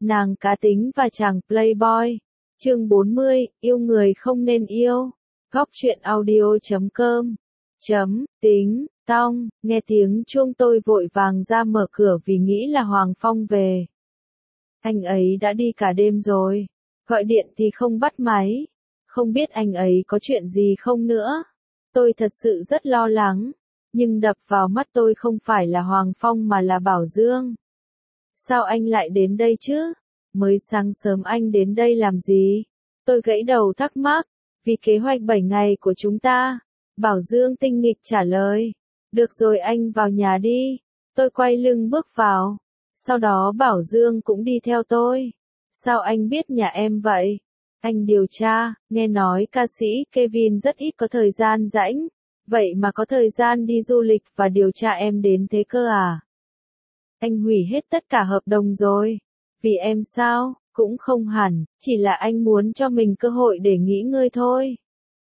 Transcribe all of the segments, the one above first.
Nàng cá tính và chàng playboy. Chương 40, yêu người không nên yêu. Góc truyện audio.com. Tính, tong, nghe tiếng chuông tôi vội vàng ra mở cửa vì nghĩ là Hoàng Phong về. Anh ấy đã đi cả đêm rồi. Gọi điện thì không bắt máy. Không biết anh ấy có chuyện gì không nữa. Tôi thật sự rất lo lắng. Nhưng đập vào mắt tôi không phải là Hoàng Phong mà là Bảo Dương. Sao anh lại đến đây chứ? Mới sáng sớm anh đến đây làm gì? Tôi gãy đầu thắc mắc. Vì kế hoạch 7 ngày của chúng ta. Bảo Dương tinh nghịch trả lời. Được rồi anh vào nhà đi. Tôi quay lưng bước vào. Sau đó Bảo Dương cũng đi theo tôi. Sao anh biết nhà em vậy? Anh điều tra, nghe nói ca sĩ Kevin rất ít có thời gian rảnh. Vậy mà có thời gian đi du lịch và điều tra em đến thế cơ à? Anh hủy hết tất cả hợp đồng rồi. Vì em sao? Cũng không hẳn, chỉ là anh muốn cho mình cơ hội để nghỉ ngơi thôi.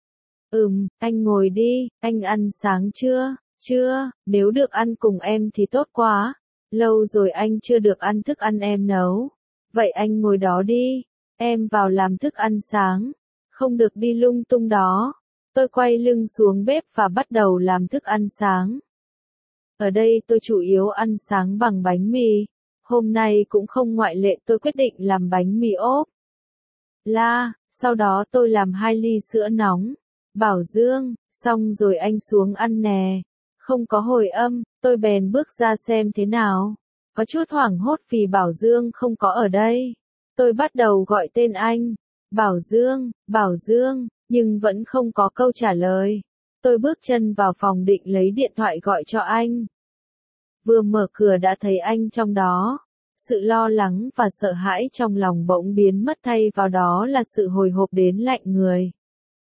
Anh ngồi đi, anh ăn sáng chưa? Chưa, nếu được ăn cùng em thì tốt quá. Lâu rồi anh chưa được ăn thức ăn em nấu. Vậy anh ngồi đó đi, em vào làm thức ăn sáng. Không được đi lung tung đó. Tôi quay lưng xuống bếp và bắt đầu làm thức ăn sáng. Ở đây tôi chủ yếu ăn sáng bằng bánh mì. Hôm nay cũng không ngoại lệ, tôi quyết định làm bánh mì ốp. Sau đó tôi làm 2 ly sữa nóng. Bảo Dương, xong rồi anh xuống ăn nè. Không có hồi âm, tôi bèn bước ra xem thế nào. Có chút hoảng hốt vì Bảo Dương không có ở đây. Tôi bắt đầu gọi tên anh. Bảo Dương, nhưng vẫn không có câu trả lời. Tôi bước chân vào phòng định lấy điện thoại gọi cho anh. Vừa mở cửa đã thấy anh trong đó. Sự lo lắng và sợ hãi trong lòng bỗng biến mất, thay vào đó là sự hồi hộp đến lạnh người.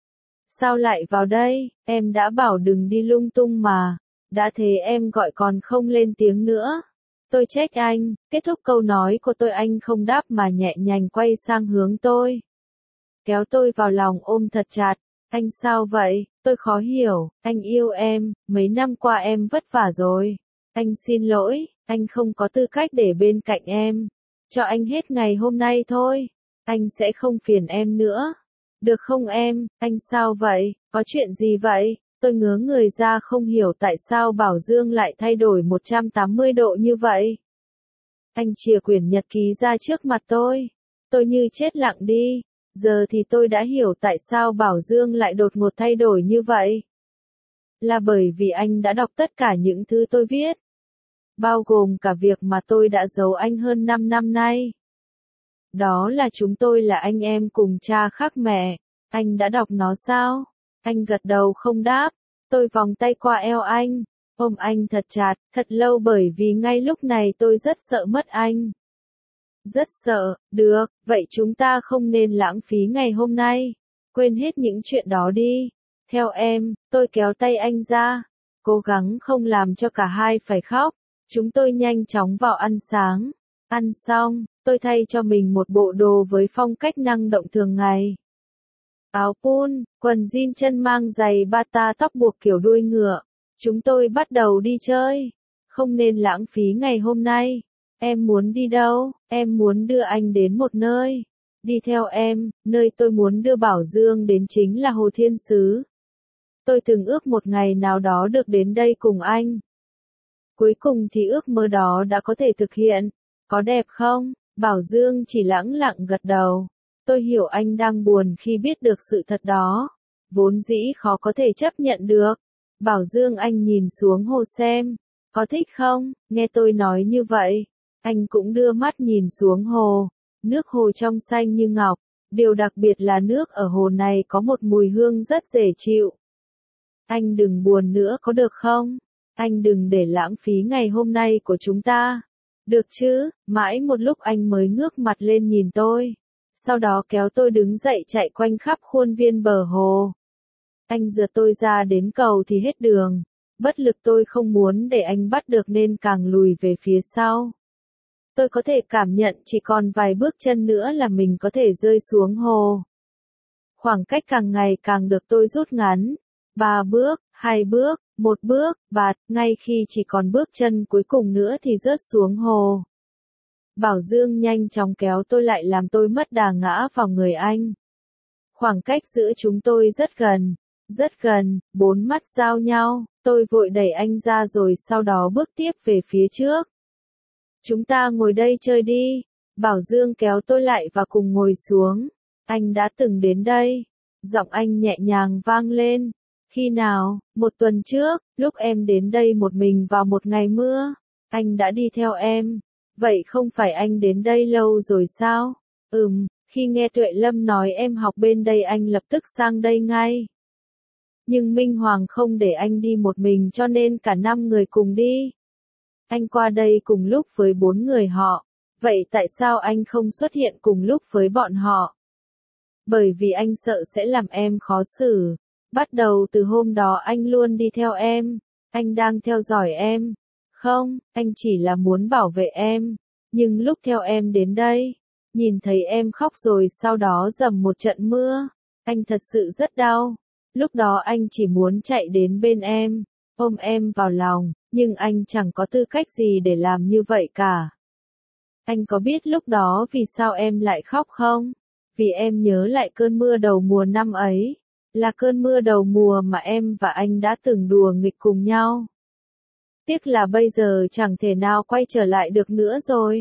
Sao lại vào đây? Em đã bảo đừng đi lung tung mà. Đã thế em gọi còn không lên tiếng nữa. Tôi trách anh. Kết thúc câu nói của tôi anh không đáp mà nhẹ nhàng quay sang hướng tôi. Kéo tôi vào lòng ôm thật chặt. Anh sao vậy? Tôi khó hiểu. Anh yêu em, mấy năm qua em vất vả rồi. Anh xin lỗi, anh không có tư cách để bên cạnh em. Cho anh hết ngày hôm nay thôi. Anh sẽ không phiền em nữa. Được không em? Anh sao vậy? Có chuyện gì vậy? Tôi ngớ người ra không hiểu tại sao Bảo Dương lại thay đổi 180 độ như vậy. Anh chìa quyển nhật ký ra trước mặt tôi. Tôi như chết lặng đi. Giờ thì tôi đã hiểu tại sao Bảo Dương lại đột ngột thay đổi như vậy. Là bởi vì anh đã đọc tất cả những thứ tôi viết. Bao gồm cả việc mà tôi đã giấu anh hơn 5 năm nay. Đó là chúng tôi là anh em cùng cha khác mẹ. Anh đã đọc nó sao? Anh gật đầu không đáp. Tôi vòng tay qua eo anh, ôm anh thật chặt, thật lâu bởi vì ngay lúc này tôi rất sợ mất anh. Rất sợ. Được, vậy chúng ta không nên lãng phí ngày hôm nay. Quên hết những chuyện đó đi. Theo em, tôi kéo tay anh ra. Cố gắng không làm cho cả hai phải khóc. Chúng tôi nhanh chóng vào ăn sáng. Ăn xong, tôi thay cho mình một bộ đồ với phong cách năng động thường ngày. Áo pun, quần jean chân mang giày bata, tóc buộc kiểu đuôi ngựa. Chúng tôi bắt đầu đi chơi. Không nên lãng phí ngày hôm nay. Em muốn đi đâu? Em muốn đưa anh đến một nơi. Đi theo em, nơi tôi muốn đưa Bảo Dương đến chính là Hồ Thiên Sứ. Tôi từng ước một ngày nào đó được đến đây cùng anh. Cuối cùng thì ước mơ đó đã có thể thực hiện. Có đẹp không? Bảo Dương chỉ lẳng lặng gật đầu. Tôi hiểu anh đang buồn khi biết được sự thật đó. Vốn dĩ khó có thể chấp nhận được. Bảo Dương anh nhìn xuống hồ xem. Có thích không? Nghe tôi nói như vậy. Anh cũng đưa mắt nhìn xuống hồ. Nước hồ trong xanh như ngọc. Điều đặc biệt là nước ở hồ này có một mùi hương rất dễ chịu. Anh đừng buồn nữa có được không? Anh đừng để lãng phí ngày hôm nay của chúng ta. Được chứ? Mãi một lúc anh mới ngước mặt lên nhìn tôi. Sau đó kéo tôi đứng dậy chạy quanh khắp khuôn viên bờ hồ. Anh giật tôi ra đến cầu thì hết đường. Bất lực tôi không muốn để anh bắt được nên càng lùi về phía sau. Tôi có thể cảm nhận chỉ còn vài bước chân nữa là mình có thể rơi xuống hồ. Khoảng cách càng ngày càng được tôi rút ngắn. 3 bước, 2 bước, 1 bước, bạt, ngay khi chỉ còn bước chân cuối cùng nữa thì rớt xuống hồ. Bảo Dương nhanh chóng kéo tôi lại làm tôi mất đà ngã vào người anh. Khoảng cách giữa chúng tôi rất gần, 4 mắt giao nhau, tôi vội đẩy anh ra rồi sau đó bước tiếp về phía trước. Chúng ta ngồi đây chơi đi. Bảo Dương kéo tôi lại và cùng ngồi xuống. Anh đã từng đến đây. Giọng anh nhẹ nhàng vang lên. Khi nào? 1 tuần trước, lúc em đến đây một mình vào một ngày mưa. Anh đã đi theo em. Vậy không phải anh đến đây lâu rồi sao? Khi nghe Tuệ Lâm nói em học bên đây anh lập tức sang đây ngay. Nhưng Minh Hoàng không để anh đi một mình cho nên cả 5 người cùng đi. Anh qua đây cùng lúc với 4 người họ. Vậy tại sao anh không xuất hiện cùng lúc với bọn họ? Bởi vì anh sợ sẽ làm em khó xử. Bắt đầu từ hôm đó anh luôn đi theo em. Anh đang theo dõi em. Không, anh chỉ là muốn bảo vệ em. Nhưng lúc theo em đến đây, nhìn thấy em khóc rồi sau đó dầm một trận mưa. Anh thật sự rất đau. Lúc đó anh chỉ muốn chạy đến bên em, ôm em vào lòng, nhưng anh chẳng có tư cách gì để làm như vậy cả. Anh có biết lúc đó vì sao em lại khóc không? Vì em nhớ lại cơn mưa đầu mùa năm ấy. Là cơn mưa đầu mùa mà em và anh đã từng đùa nghịch cùng nhau. Tiếc là bây giờ chẳng thể nào quay trở lại được nữa rồi.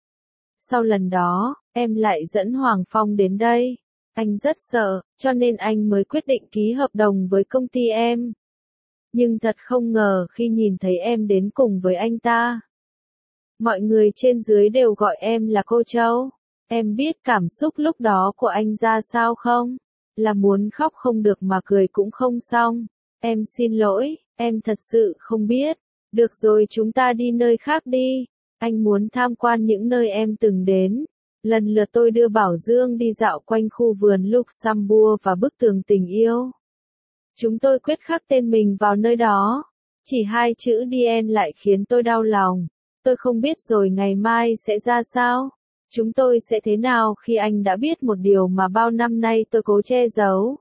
Sau lần đó, em lại dẫn Hoàng Phong đến đây. Anh rất sợ, cho nên anh mới quyết định ký hợp đồng với công ty em. Nhưng thật không ngờ khi nhìn thấy em đến cùng với anh ta. Mọi người trên dưới đều gọi em là cô Châu. Em biết cảm xúc lúc đó của anh ra sao không? Là muốn khóc không được mà cười cũng không xong. Em xin lỗi, em thật sự không biết. Được rồi chúng ta đi nơi khác đi. Anh muốn tham quan những nơi em từng đến. Lần lượt tôi đưa Bảo Dương đi dạo quanh khu vườn Luxembourg và bức tường tình yêu. Chúng tôi quyết khắc tên mình vào nơi đó. Chỉ 2 chữ DN lại khiến tôi đau lòng. Tôi không biết rồi ngày mai sẽ ra sao. Chúng tôi sẽ thế nào khi anh đã biết một điều mà bao năm nay tôi cố che giấu.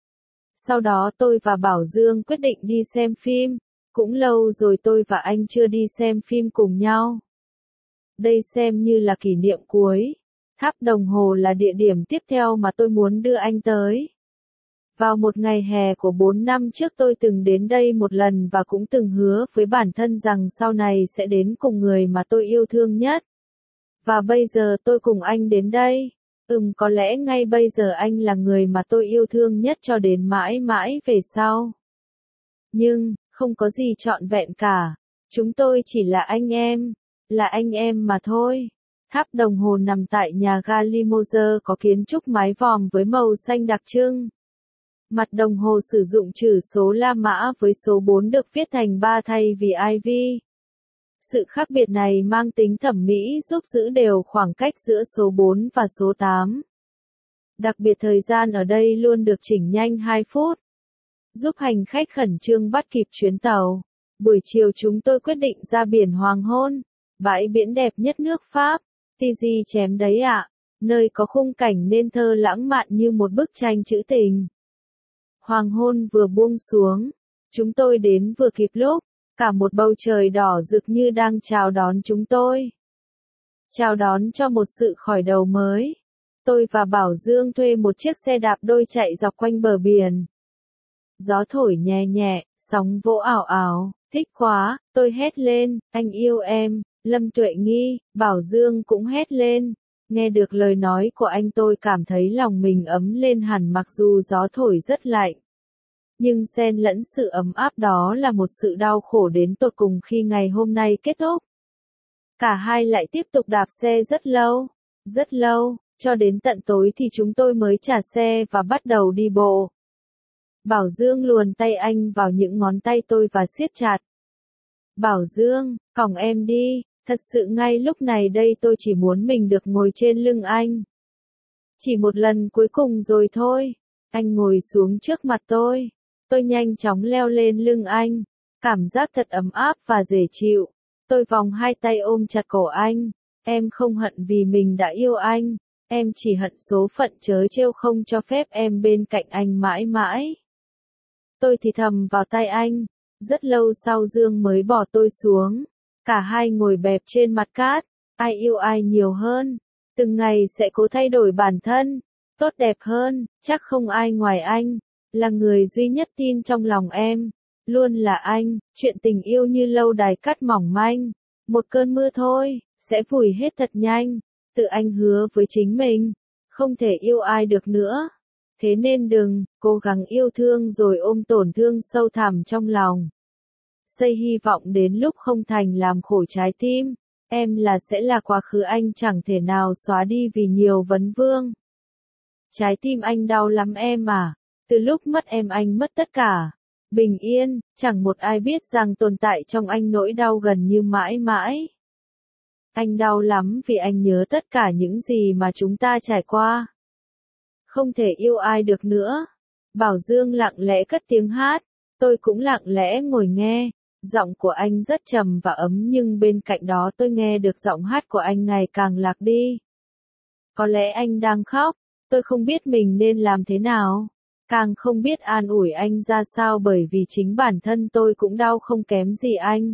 Sau đó tôi và Bảo Dương quyết định đi xem phim. Cũng lâu rồi tôi và anh chưa đi xem phim cùng nhau. Đây xem như là kỷ niệm cuối. Tháp đồng hồ là địa điểm tiếp theo mà tôi muốn đưa anh tới. Vào một ngày hè của 4 năm trước tôi từng đến đây một lần và cũng từng hứa với bản thân rằng sau này sẽ đến cùng người mà tôi yêu thương nhất. Và bây giờ tôi cùng anh đến đây. Có lẽ ngay bây giờ anh là người mà tôi yêu thương nhất cho đến mãi mãi về sau. Nhưng, không có gì trọn vẹn cả. Chúng tôi chỉ là anh em mà thôi. Tháp đồng hồ nằm tại nhà ga Limoges có kiến trúc mái vòm với màu xanh đặc trưng. Mặt đồng hồ sử dụng chữ số La Mã với số 4 được viết thành 3 thay vì IV. Sự khác biệt này mang tính thẩm mỹ giúp giữ đều khoảng cách giữa số 4 và số 8. Đặc biệt thời gian ở đây luôn được chỉnh nhanh 2 phút. Giúp hành khách khẩn trương bắt kịp chuyến tàu. Buổi chiều chúng tôi quyết định ra biển hoàng hôn. Bãi biển đẹp nhất nước Pháp. Tizi chém đấy ạ. Nơi có khung cảnh nên thơ lãng mạn như một bức tranh trữ tình. Hoàng hôn vừa buông xuống. Chúng tôi đến vừa kịp lúc. Cả một bầu trời đỏ rực như đang chào đón chúng tôi. Chào đón cho một sự khởi đầu mới. Tôi và Bảo Dương thuê một chiếc xe đạp đôi chạy dọc quanh bờ biển. Gió thổi nhẹ nhẹ, sóng vỗ ảo ảo, thích quá, tôi hét lên, anh yêu em. Lâm Tuệ Nghi, Bảo Dương cũng hét lên. Nghe được lời nói của anh tôi cảm thấy lòng mình ấm lên hẳn mặc dù gió thổi rất lạnh. Nhưng xen lẫn sự ấm áp đó là một sự đau khổ đến tột cùng khi ngày hôm nay kết thúc. Cả hai lại tiếp tục đạp xe rất lâu, cho đến tận tối thì chúng tôi mới trả xe và bắt đầu đi bộ. Bảo Dương luồn tay anh vào những ngón tay tôi và siết chặt. Bảo Dương, cõng em đi, thật sự ngay lúc này đây tôi chỉ muốn mình được ngồi trên lưng anh. Chỉ một lần cuối cùng rồi thôi. Anh ngồi xuống trước mặt tôi. Tôi nhanh chóng leo lên lưng anh. Cảm giác thật ấm áp và dễ chịu. Tôi vòng hai tay ôm chặt cổ anh. Em không hận vì mình đã yêu anh. Em chỉ hận số phận trớ trêu không cho phép em bên cạnh anh mãi mãi. Tôi thì thầm vào tai anh. Rất lâu sau Dương mới bỏ tôi xuống. Cả hai ngồi bẹp trên mặt cát. Ai yêu ai nhiều hơn, từng ngày sẽ cố thay đổi bản thân, tốt đẹp hơn, chắc không ai ngoài anh, là người duy nhất tin trong lòng em, luôn là anh, chuyện tình yêu như lâu đài cát mỏng manh, một cơn mưa thôi, sẽ vùi hết thật nhanh, tự anh hứa với chính mình, không thể yêu ai được nữa. Thế nên đừng cố gắng yêu thương rồi ôm tổn thương sâu thẳm trong lòng. Xây hy vọng đến lúc không thành làm khổ trái tim. Em sẽ là quá khứ anh chẳng thể nào xóa đi vì nhiều vấn vương. Trái tim anh đau lắm em à. Từ lúc mất em anh mất tất cả. Bình yên, chẳng một ai biết rằng tồn tại trong anh nỗi đau gần như mãi mãi. Anh đau lắm vì anh nhớ tất cả những gì mà chúng ta trải qua. Không thể yêu ai được nữa. Bảo Dương lặng lẽ cất tiếng hát, tôi cũng lặng lẽ ngồi nghe. Giọng của anh rất trầm và ấm nhưng bên cạnh đó tôi nghe được giọng hát của anh ngày càng lạc đi. Có lẽ anh đang khóc, tôi không biết mình nên làm thế nào. Càng không biết an ủi anh ra sao bởi vì chính bản thân tôi cũng đau không kém gì anh.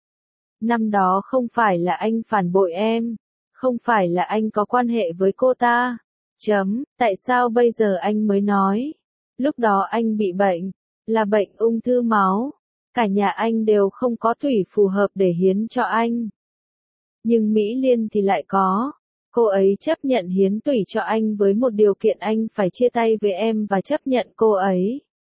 Năm đó không phải là anh phản bội em, không phải là anh có quan hệ với cô ta. Tại sao bây giờ anh mới nói? Lúc đó anh bị bệnh, là bệnh ung thư máu. Cả nhà anh đều không có thủy phù hợp để hiến cho anh. Nhưng Mỹ Liên thì lại có. Cô ấy chấp nhận hiến tủy cho anh với một điều kiện anh phải chia tay với em và chấp nhận cô ấy.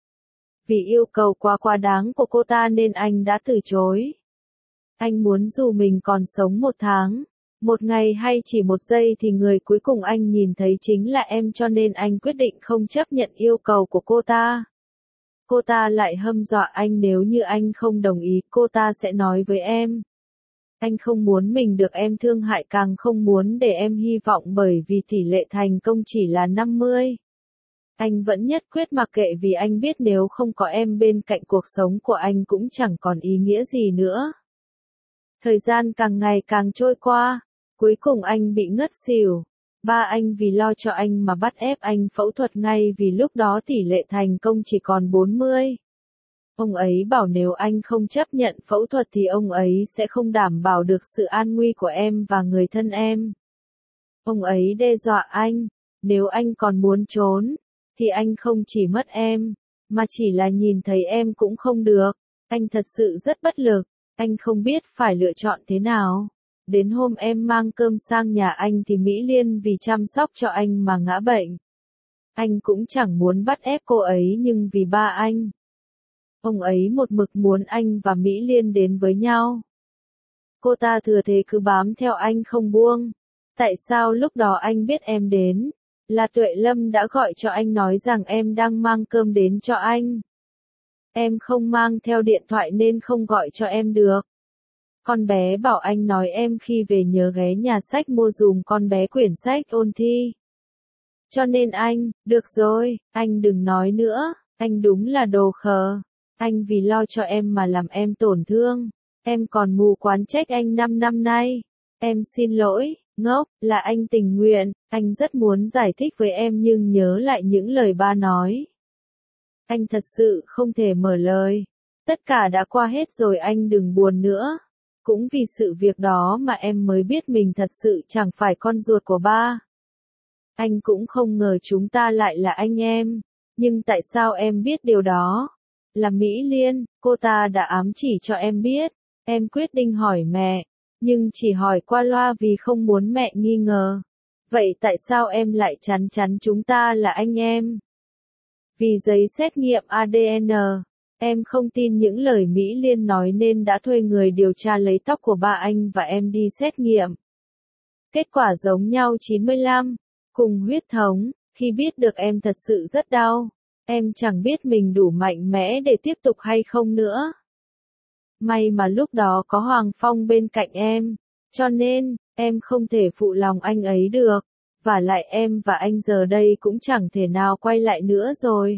Vì yêu cầu quá đáng của cô ta nên anh đã từ chối. Anh muốn dù mình còn sống 1 tháng, 1 ngày hay chỉ 1 giây thì người cuối cùng anh nhìn thấy chính là em cho nên anh quyết định không chấp nhận yêu cầu của cô ta. Cô ta lại hâm dọa anh nếu như anh không đồng ý cô ta sẽ nói với em. Anh không muốn mình được em thương hại càng không muốn để em hy vọng bởi vì tỷ lệ thành công chỉ là 50. Anh vẫn nhất quyết mặc kệ vì anh biết nếu không có em bên cạnh cuộc sống của anh cũng chẳng còn ý nghĩa gì nữa. Thời gian càng ngày càng trôi qua, cuối cùng anh bị ngất xỉu. Ba anh vì lo cho anh mà bắt ép anh phẫu thuật ngay vì lúc đó tỷ lệ thành công chỉ còn 40. Ông ấy bảo nếu anh không chấp nhận phẫu thuật thì ông ấy sẽ không đảm bảo được sự an nguy của em và người thân em. Ông ấy đe dọa anh, nếu anh còn muốn trốn, thì anh không chỉ mất em, mà chỉ là nhìn thấy em cũng không được. Anh thật sự rất bất lực, anh không biết phải lựa chọn thế nào. Đến hôm em mang cơm sang nhà anh thì Mỹ Liên vì chăm sóc cho anh mà ngã bệnh. Anh cũng chẳng muốn bắt ép cô ấy nhưng vì ba anh. Ông ấy một mực muốn anh và Mỹ Liên đến với nhau. Cô ta thừa thế cứ bám theo anh không buông. Tại sao lúc đó anh biết em đến? Là Tuệ Lâm đã gọi cho anh nói rằng em đang mang cơm đến cho anh. Em không mang theo điện thoại nên không gọi cho em được. Con bé bảo anh nói em khi về nhớ ghé nhà sách mua dùm con bé quyển sách ôn thi. Cho nên anh, được rồi, anh đừng nói nữa, anh đúng là đồ khờ. Anh vì lo cho em mà làm em tổn thương. Em còn mù quáng trách anh 5 năm nay. Em xin lỗi, ngốc, là anh tình nguyện. Anh rất muốn giải thích với em nhưng nhớ lại những lời ba nói. Anh thật sự không thể mở lời. Tất cả đã qua hết rồi anh đừng buồn nữa. Cũng vì sự việc đó mà em mới biết mình thật sự chẳng phải con ruột của ba. Anh cũng không ngờ chúng ta lại là anh em. Nhưng tại sao em biết điều đó? Là Mỹ Liên, cô ta đã ám chỉ cho em biết. Em quyết định hỏi mẹ, nhưng chỉ hỏi qua loa vì không muốn mẹ nghi ngờ. Vậy tại sao em lại chắn chắn chúng ta là anh em? Vì giấy xét nghiệm ADN. Em không tin những lời Mỹ Liên nói nên đã thuê người điều tra lấy tóc của ba anh và em đi xét nghiệm. Kết quả giống nhau 95, cùng huyết thống, khi biết được em thật sự rất đau. Em chẳng biết mình đủ mạnh mẽ để tiếp tục hay không nữa. May mà lúc đó có Hoàng Phong bên cạnh em, cho nên, em không thể phụ lòng anh ấy được. Và lại em và anh giờ đây cũng chẳng thể nào quay lại nữa rồi.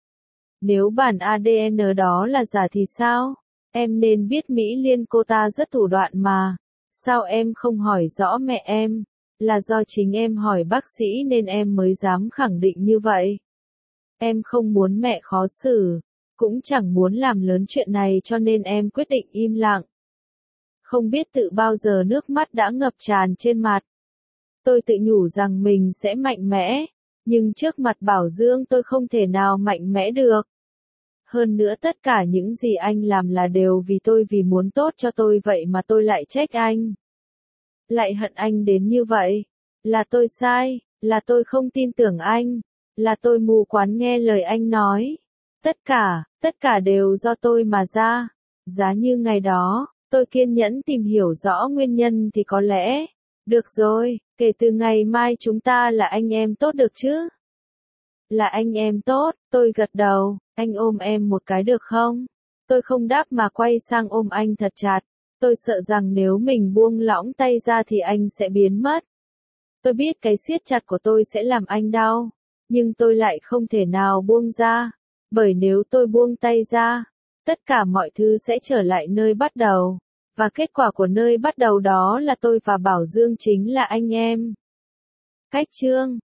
Nếu bản ADN đó là giả thì sao? Em nên biết Mỹ Liên cô ta rất thủ đoạn mà. Sao em không hỏi rõ mẹ em? Là do chính em hỏi bác sĩ nên em mới dám khẳng định như vậy. Em không muốn mẹ khó xử, cũng chẳng muốn làm lớn chuyện này cho nên em quyết định im lặng. Không biết tự bao giờ nước mắt đã ngập tràn trên mặt. Tôi tự nhủ rằng mình sẽ mạnh mẽ, nhưng trước mặt Bảo Dương tôi không thể nào mạnh mẽ được. Hơn nữa tất cả những gì anh làm là đều vì tôi, vì muốn tốt cho tôi, vậy mà tôi lại trách anh. Lại hận anh đến như vậy. Là tôi sai, là tôi không tin tưởng anh, là tôi mù quáng nghe lời anh nói. Tất cả đều do tôi mà ra. Giá như ngày đó, tôi kiên nhẫn tìm hiểu rõ nguyên nhân thì có lẽ. Được rồi, kể từ ngày mai chúng ta là anh em tốt được chứ? Là anh em tốt, tôi gật đầu. Anh ôm em một cái được không? Tôi không đáp mà quay sang ôm anh thật chặt. Tôi sợ rằng nếu mình buông lỏng tay ra thì anh sẽ biến mất. Tôi biết cái siết chặt của tôi sẽ làm anh đau, nhưng tôi lại không thể nào buông ra, bởi nếu tôi buông tay ra, tất cả mọi thứ sẽ trở lại nơi bắt đầu, và kết quả của nơi bắt đầu đó là tôi và Bảo Dương chính là anh em. Cách chương